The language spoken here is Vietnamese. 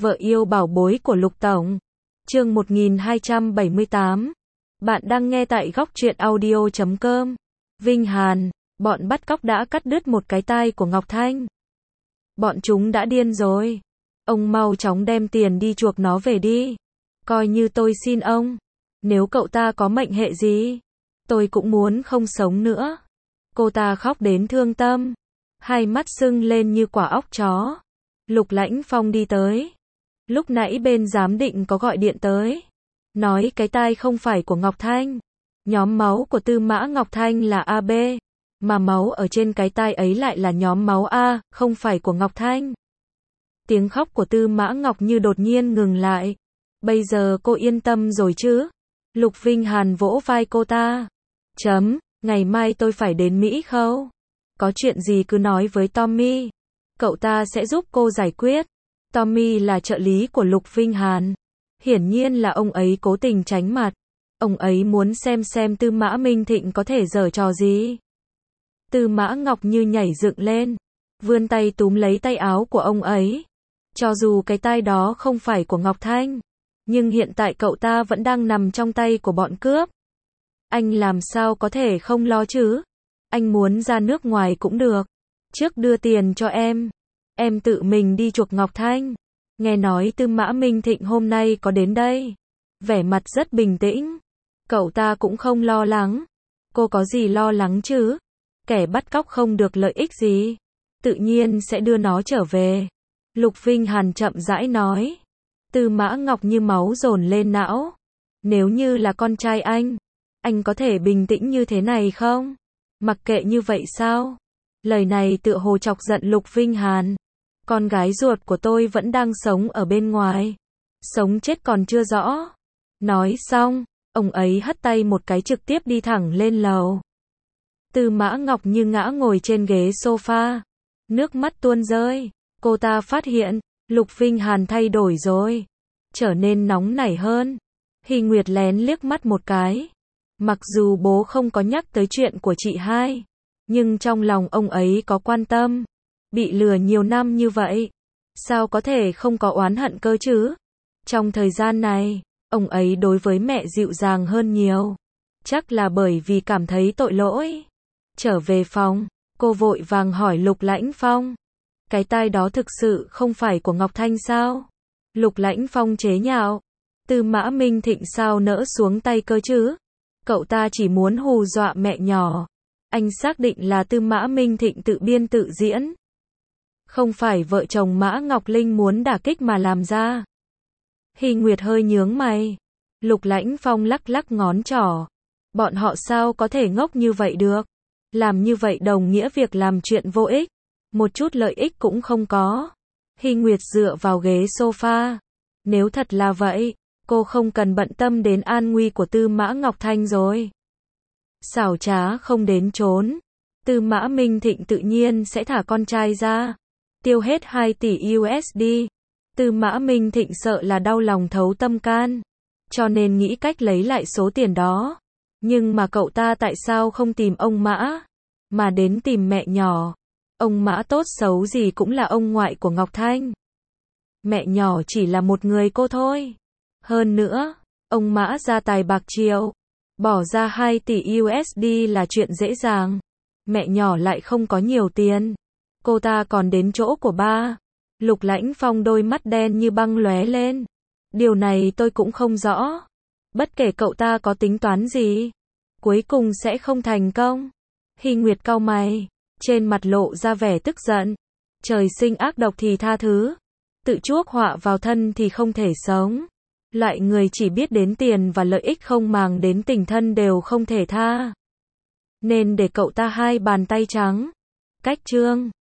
Vợ yêu bảo bối của Lục Tổng. Chương 1278. Bạn đang nghe tại góc truyện audio.com. Vinh Hàn, bọn bắt cóc đã cắt đứt một cái tai của Ngọc Thanh. Bọn chúng đã điên rồi. Ông mau chóng đem tiền đi chuộc nó về đi. Coi như tôi xin ông. Nếu cậu ta có mệnh hệ gì, tôi cũng muốn không sống nữa. Cô ta khóc đến thương tâm, hai mắt sưng lên như quả óc chó. Lục Lãnh Phong đi tới. Lúc nãy bên giám định có gọi điện tới, nói cái tai không phải của Ngọc Thanh. Nhóm máu của Tư Mã Ngọc Thanh là AB, mà máu ở trên cái tai ấy lại là nhóm máu A, không phải của Ngọc Thanh. Tiếng khóc của Tư Mã Ngọc Như đột nhiên ngừng lại. Bây giờ cô yên tâm rồi chứ? Lục Vinh Hàn vỗ vai cô ta. Ngày mai tôi phải đến Mỹ Khâu. Có chuyện gì cứ nói với Tommy. Cậu ta sẽ giúp cô giải quyết. Tommy là trợ lý của Lục Vinh Hàn. Hiển nhiên là ông ấy cố tình tránh mặt. Ông ấy muốn xem Tư Mã Minh Thịnh có thể giở trò gì. Tư Mã Ngọc Như nhảy dựng lên, vươn tay túm lấy tay áo của ông ấy. Cho dù cái tai đó không phải của Ngọc Thanh, nhưng hiện tại cậu ta vẫn đang nằm trong tay của bọn cướp. Anh làm sao có thể không lo chứ? Anh muốn ra nước ngoài cũng được. Trước đưa tiền cho em tự mình đi chuộc Ngọc Thanh. Nghe nói Tư Mã Minh Thịnh hôm nay có đến đây. Vẻ mặt rất bình tĩnh. Cậu ta cũng không lo lắng. Cô có gì lo lắng chứ? Kẻ bắt cóc không được lợi ích gì, tự nhiên sẽ đưa nó trở về. Lục Vinh Hàn chậm rãi nói. Tư Mã Ngọc Như máu dồn lên não. Nếu như là con trai anh có thể bình tĩnh như thế này không? Mặc kệ như vậy sao? Lời này tựa hồ chọc giận Lục Vinh Hàn. Con gái ruột của tôi vẫn đang sống ở bên ngoài. Sống chết còn chưa rõ. Nói xong, ông ấy hất tay một cái trực tiếp đi thẳng lên lầu. Tư Mã Ngọc Như ngã ngồi trên ghế sofa. Nước mắt tuôn rơi. Cô ta phát hiện, Lục Vinh Hàn thay đổi rồi. Trở nên nóng nảy hơn. Hy Nguyệt lén liếc mắt một cái. Mặc dù bố không có nhắc tới chuyện của chị hai, nhưng trong lòng ông ấy có quan tâm. Bị lừa nhiều năm như vậy, sao có thể không có oán hận cơ chứ? Trong thời gian này, ông ấy đối với mẹ dịu dàng hơn nhiều. Chắc là bởi vì cảm thấy tội lỗi. Trở về phòng, cô vội vàng hỏi Lục Lãnh Phong. Cái tai đó thực sự không phải của Ngọc Thanh sao? Lục Lãnh Phong chế nhạo. Tư Mã Minh Thịnh sao nỡ xuống tay cơ chứ? Cậu ta chỉ muốn hù dọa mẹ nhỏ. Anh xác định là Tư Mã Minh Thịnh tự biên tự diễn. Không phải vợ chồng Mã Ngọc Linh muốn đả kích mà làm ra. Hy Nguyệt hơi nhướng mày. Lục Lãnh Phong lắc lắc ngón trỏ. Bọn họ sao có thể ngốc như vậy được? Làm như vậy đồng nghĩa việc làm chuyện vô ích. Một chút lợi ích cũng không có. Hy Nguyệt dựa vào ghế sofa. Nếu thật là vậy, cô không cần bận tâm đến an nguy của Tư Mã Ngọc Thanh rồi. Xảo trá không đến trốn. Tư Mã Minh Thịnh tự nhiên sẽ thả con trai ra. Tiêu hết 2 tỷ USD. Tư Mã Minh Thịnh sợ là đau lòng thấu tâm can. Cho nên nghĩ cách lấy lại số tiền đó. Nhưng mà cậu ta tại sao không tìm ông Mã, mà đến tìm mẹ nhỏ? Ông Mã tốt xấu gì cũng là ông ngoại của Ngọc Thanh. Mẹ nhỏ chỉ là một người cô thôi. Hơn nữa, ông Mã ra tài bạc triệu. Bỏ ra 2 tỷ USD là chuyện dễ dàng. Mẹ nhỏ lại không có nhiều tiền. Cô ta còn đến chỗ của ba. Lục Lãnh Phong đôi mắt đen như băng lóe lên. Điều này tôi cũng không rõ. Bất kể cậu ta có tính toán gì, cuối cùng sẽ không thành công. Hy Nguyệt cau mày, trên mặt lộ ra vẻ tức giận. Trời sinh ác độc thì tha thứ, tự chuốc họa vào thân thì không thể sống. Loại người chỉ biết đến tiền và lợi ích không màng đến tình thân đều không thể tha. Nên để cậu ta 2 bàn tay trắng. Cách chương